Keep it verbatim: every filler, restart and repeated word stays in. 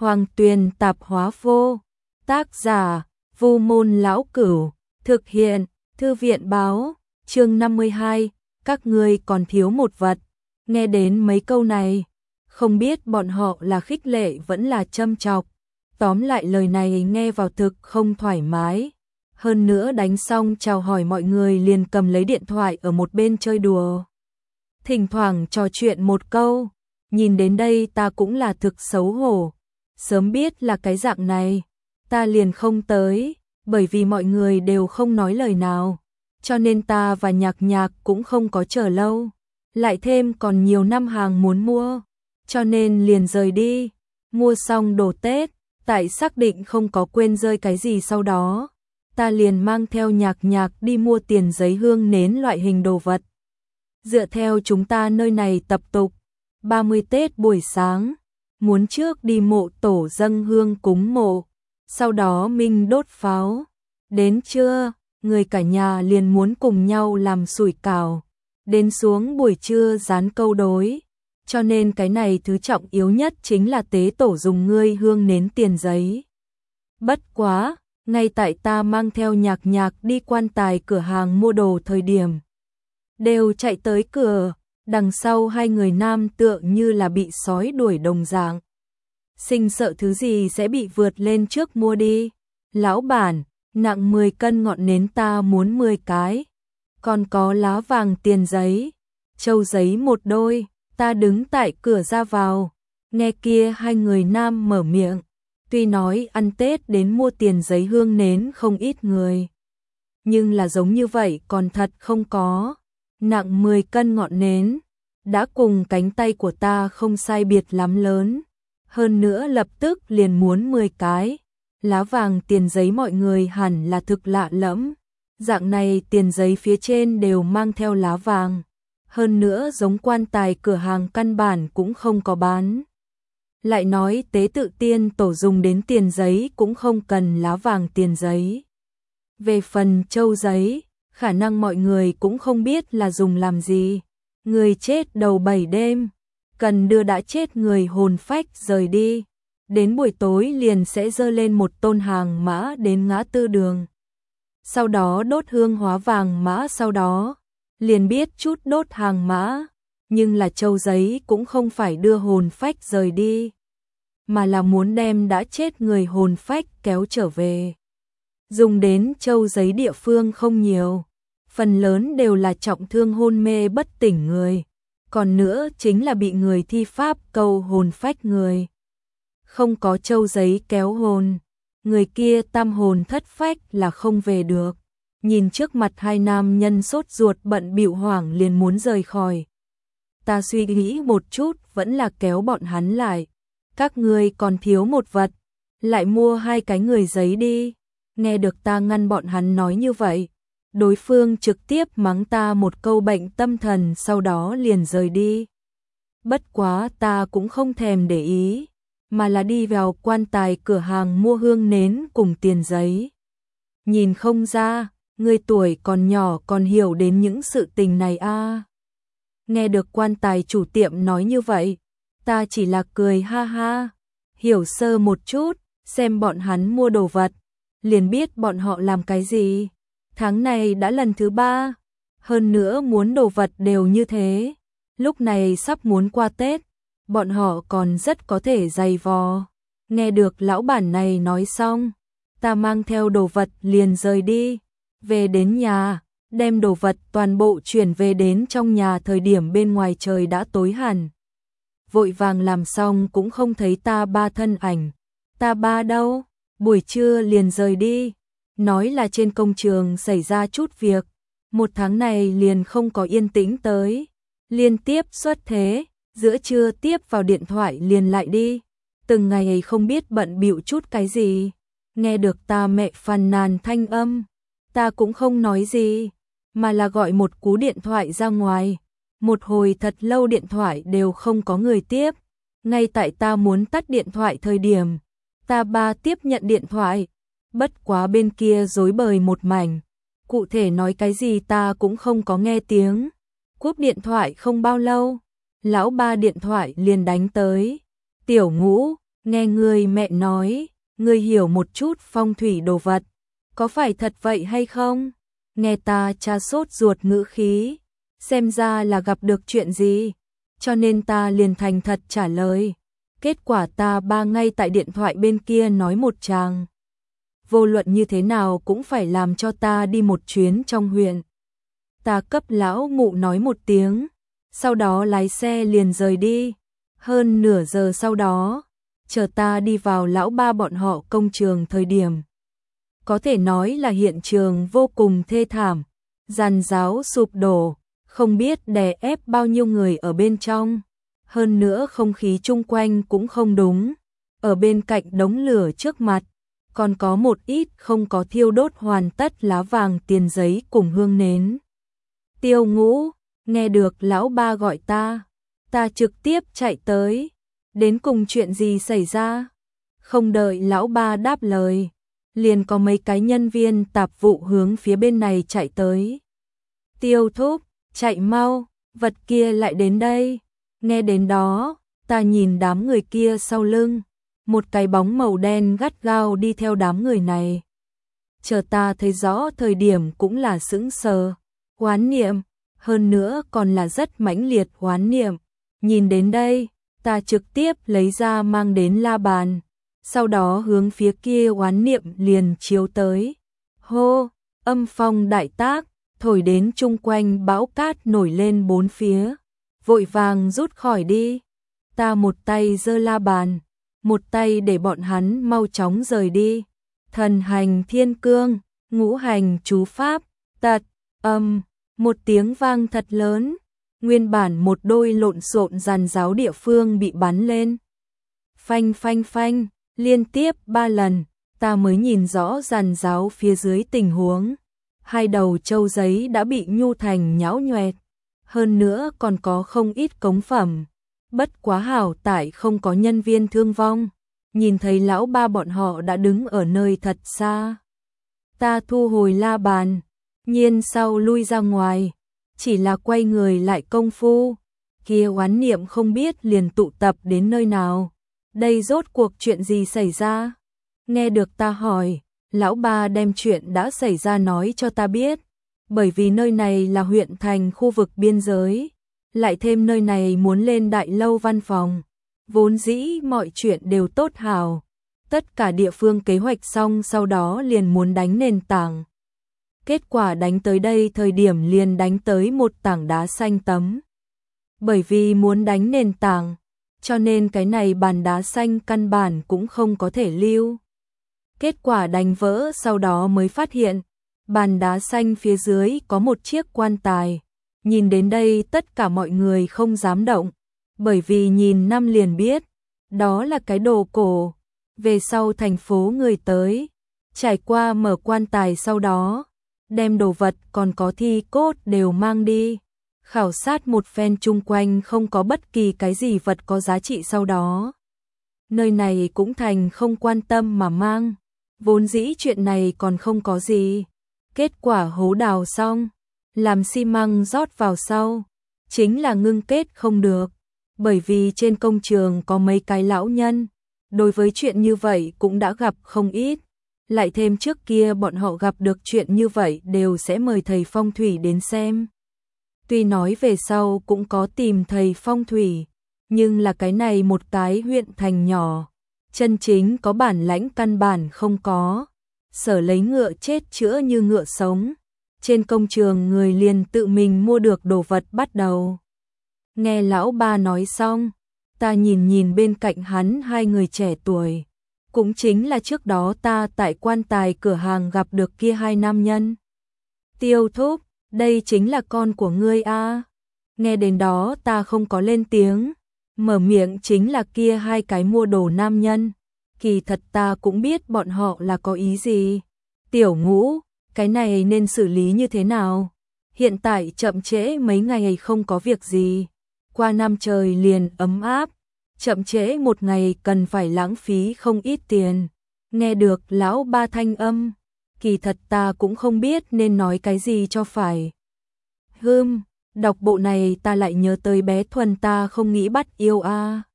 Hoàng Tuyền Tạp Hóa Vô. Tác giả: Vu Môn Lão Cửu. Thực hiện: Thư viện Báo. Chương năm mươi hai. Các ngươi còn thiếu một vật. Nghe đến mấy câu này, không biết bọn họ là khích lệ vẫn là châm chọc. Tóm lại lời này nghe vào thực không thoải mái. Hơn nữa đánh xong chào hỏi mọi người liền cầm lấy điện thoại ở một bên chơi đùa. Thỉnh thoảng trò chuyện một câu. Nhìn đến đây ta cũng là thực xấu hổ. Sớm biết là cái dạng này, ta liền không tới, bởi vì mọi người đều không nói lời nào. Cho nên ta và Nhạc Nhạc cũng không có chờ lâu. Lại thêm còn nhiều năm hàng muốn mua, cho nên liền rời đi. Mua xong đồ Tết, tại xác định không có quên rơi cái gì sau đó, ta liền mang theo Nhạc Nhạc đi mua tiền giấy hương nến loại hình đồ vật. Dựa theo chúng ta nơi này tập tục, ba mươi Tết buổi sáng, muốn trước đi mộ tổ dâng hương cúng mộ, sau đó mình đốt pháo. Đến trưa, người cả nhà liền muốn cùng nhau làm sủi cảo. Đến xuống buổi trưa dán câu đối. Cho nên cái này thứ trọng yếu nhất chính là tế tổ dùng ngươi hương nến tiền giấy. Bất quá, ngay tại ta mang theo Nhạc Nhạc đi quan tài cửa hàng mua đồ thời điểm, đều chạy tới cửa, đằng sau hai người nam tựa như là bị sói đuổi đồng dạng. Sinh sợ thứ gì sẽ bị vượt lên trước mua đi. Lão bản, nặng mười cân ngọn nến ta muốn mười cái. Còn có lá vàng tiền giấy, châu giấy một đôi. Ta đứng tại cửa ra vào, nghe kia hai người nam mở miệng. Tuy nói ăn Tết đến mua tiền giấy hương nến không ít người, nhưng là giống như vậy còn thật không có. Nặng mười cân ngọn nến, đã cùng cánh tay của ta không sai biệt lắm lớn. Hơn nữa lập tức liền muốn mười cái. Lá vàng tiền giấy mọi người hẳn là thực lạ lẫm. Dạng này tiền giấy phía trên đều mang theo lá vàng. Hơn nữa giống quan tài cửa hàng căn bản cũng không có bán. Lại nói tế tự tiên tổ dùng đến tiền giấy cũng không cần lá vàng tiền giấy. Về phần châu giấy, khả năng mọi người cũng không biết là dùng làm gì. Người chết đầu bảy đêm, cần đưa đã chết người hồn phách rời đi. Đến buổi tối liền sẽ dơ lên một tôn hàng mã đến ngã tư đường. Sau đó đốt hương hóa vàng mã, sau đó liền biết chút đốt hàng mã. Nhưng là châu giấy cũng không phải đưa hồn phách rời đi, mà là muốn đem đã chết người hồn phách kéo trở về. Dùng đến châu giấy địa phương không nhiều, phần lớn đều là trọng thương hôn mê bất tỉnh người. Còn nữa chính là bị người thi pháp câu hồn phách người. Không có châu giấy kéo hồn, người kia tam hồn thất phách là không về được. Nhìn trước mặt hai nam nhân sốt ruột bận bịu hoảng liền muốn rời khỏi. Ta suy nghĩ một chút vẫn là kéo bọn hắn lại. Các ngươi còn thiếu một vật, lại mua hai cái người giấy đi. Nghe được ta ngăn bọn hắn nói như vậy, đối phương trực tiếp mắng ta một câu bệnh tâm thần, sau đó liền rời đi. Bất quá ta cũng không thèm để ý, mà là đi vào quan tài cửa hàng mua hương nến cùng tiền giấy. Nhìn không ra, người tuổi còn nhỏ còn hiểu đến những sự tình này a. À. Nghe được quan tài chủ tiệm nói như vậy, ta chỉ là cười ha ha, hiểu sơ một chút, xem bọn hắn mua đồ vật, liền biết bọn họ làm cái gì. Tháng này đã lần thứ ba, hơn nữa muốn đồ vật đều như thế. Lúc này sắp muốn qua Tết, bọn họ còn rất có thể dày vò. Nghe được lão bản này nói xong, ta mang theo đồ vật liền rời đi. Về đến nhà, đem đồ vật toàn bộ chuyển về đến trong nhà thời điểm bên ngoài trời đã tối hẳn. Vội vàng làm xong cũng không thấy ta ba thân ảnh. Ta ba đâu? Buổi trưa liền rời đi. Nói là trên công trường xảy ra chút việc. Một tháng này liền không có yên tĩnh tới. Liên tiếp xuất thế, giữa trưa tiếp vào điện thoại liền lại đi. Từng ngày không biết bận bịu chút cái gì. Nghe được ta mẹ phàn nàn thanh âm, ta cũng không nói gì, mà là gọi một cú điện thoại ra ngoài. Một hồi thật lâu điện thoại đều không có người tiếp. Ngay tại ta muốn tắt điện thoại thời điểm, ta ba tiếp nhận điện thoại. Bất quá bên kia rối bời một mảnh, cụ thể nói cái gì ta cũng không có nghe tiếng. Cúp điện thoại không bao lâu, lão ba điện thoại liền đánh tới. Tiểu Ngũ, nghe người mẹ nói, người hiểu một chút phong thủy đồ vật, có phải thật vậy hay không? Nghe ta tra sốt ruột ngữ khí, xem ra là gặp được chuyện gì, cho nên ta liền thành thật trả lời. Kết quả ta ba ngay tại điện thoại bên kia nói một tràng. Vô luận như thế nào cũng phải làm cho ta đi một chuyến trong huyện. Ta cấp lão mụ nói một tiếng, sau đó lái xe liền rời đi. Hơn nửa giờ sau đó, chờ ta đi vào lão ba bọn họ công trường thời điểm. Có thể nói là hiện trường vô cùng thê thảm, giàn giáo sụp đổ, không biết đè ép bao nhiêu người ở bên trong. Hơn nữa không khí chung quanh cũng không đúng. Ở bên cạnh đống lửa trước mặt, còn có một ít không có thiêu đốt hoàn tất lá vàng tiền giấy cùng hương nến. Tiêu Ngũ, nghe được lão ba gọi ta, ta trực tiếp chạy tới. Đến cùng chuyện gì xảy ra? Không đợi lão ba đáp lời, liền có mấy cái nhân viên tạp vụ hướng phía bên này chạy tới. Tiêu thúc, chạy mau, vật kia lại đến đây. Nghe đến đó, ta nhìn đám người kia sau lưng, một cái bóng màu đen gắt gao đi theo đám người này. Chờ ta thấy rõ thời điểm cũng là sững sờ, oán niệm, hơn nữa còn là rất mãnh liệt oán niệm. Nhìn đến đây, ta trực tiếp lấy ra mang đến la bàn, sau đó hướng phía kia oán niệm liền chiếu tới. Hô, âm phong đại tác, thổi đến chung quanh bão cát nổi lên bốn phía, vội vàng rút khỏi đi. Ta một tay giơ la bàn, một tay để bọn hắn mau chóng rời đi. Thần hành thiên cương, ngũ hành chú pháp, tật, âm, một tiếng vang thật lớn. Nguyên bản một đôi lộn xộn giàn giáo địa phương bị bắn lên. Phanh phanh phanh, liên tiếp ba lần, ta mới nhìn rõ giàn giáo phía dưới tình huống. Hai đầu châu giấy đã bị nhu thành nhão nhoẹt, hơn nữa còn có không ít cống phẩm. Bất quá hảo tại không có nhân viên thương vong. Nhìn thấy lão ba bọn họ đã đứng ở nơi thật xa. Ta thu hồi la bàn, nhiên sau lui ra ngoài, chỉ là quay người lại công phu, kia oán niệm không biết liền tụ tập đến nơi nào. Đây rốt cuộc chuyện gì xảy ra? Nghe được ta hỏi, lão ba đem chuyện đã xảy ra nói cho ta biết. Bởi vì nơi này là huyện thành khu vực biên giới, lại thêm nơi này muốn lên đại lâu văn phòng. Vốn dĩ mọi chuyện đều tốt hảo, tất cả địa phương kế hoạch xong sau đó liền muốn đánh nền tảng. Kết quả đánh tới đây thời điểm liền đánh tới một tảng đá xanh tấm. Bởi vì muốn đánh nền tảng, cho nên cái này bàn đá xanh căn bản cũng không có thể lưu. Kết quả đánh vỡ sau đó mới phát hiện, bàn đá xanh phía dưới có một chiếc quan tài. Nhìn đến đây tất cả mọi người không dám động, bởi vì nhìn năm liền biết, đó là cái đồ cổ. Về sau thành phố người tới, trải qua mở quan tài sau đó, đem đồ vật còn có thi cốt đều mang đi. Khảo sát một phen chung quanh không có bất kỳ cái gì vật có giá trị sau đó. Nơi này cũng thành không quan tâm mà mang, vốn dĩ chuyện này còn không có gì. Kết quả hố đào xong, làm xi măng rót vào sau, chính là ngưng kết không được. Bởi vì trên công trường có mấy cái lão nhân, đối với chuyện như vậy cũng đã gặp không ít. Lại thêm trước kia bọn họ gặp được chuyện như vậy đều sẽ mời thầy phong thủy đến xem. Tuy nói về sau cũng có tìm thầy phong thủy, nhưng là cái này một cái huyện thành nhỏ, chân chính có bản lãnh căn bản không có. Sở lấy ngựa chết chữa như ngựa sống. Trên công trường người liền tự mình mua được đồ vật bắt đầu. Nghe lão ba nói xong, ta nhìn nhìn bên cạnh hắn hai người trẻ tuổi. Cũng chính là trước đó ta tại quan tài cửa hàng gặp được kia hai nam nhân. Tiêu thúc, đây chính là con của ngươi a. Nghe đến đó ta không có lên tiếng, mở miệng chính là kia hai cái mua đồ nam nhân. Kỳ thật ta cũng biết bọn họ là có ý gì. Tiểu Ngũ, cái này nên xử lý như thế nào? Hiện tại chậm trễ mấy ngày không có việc gì. Qua năm trời liền ấm áp, chậm trễ một ngày cần phải lãng phí không ít tiền. Nghe được lão ba thanh âm, kỳ thật ta cũng không biết nên nói cái gì cho phải. Hừm, đọc bộ này ta lại nhớ tới bé Thuần ta không nghĩ bắt yêu a.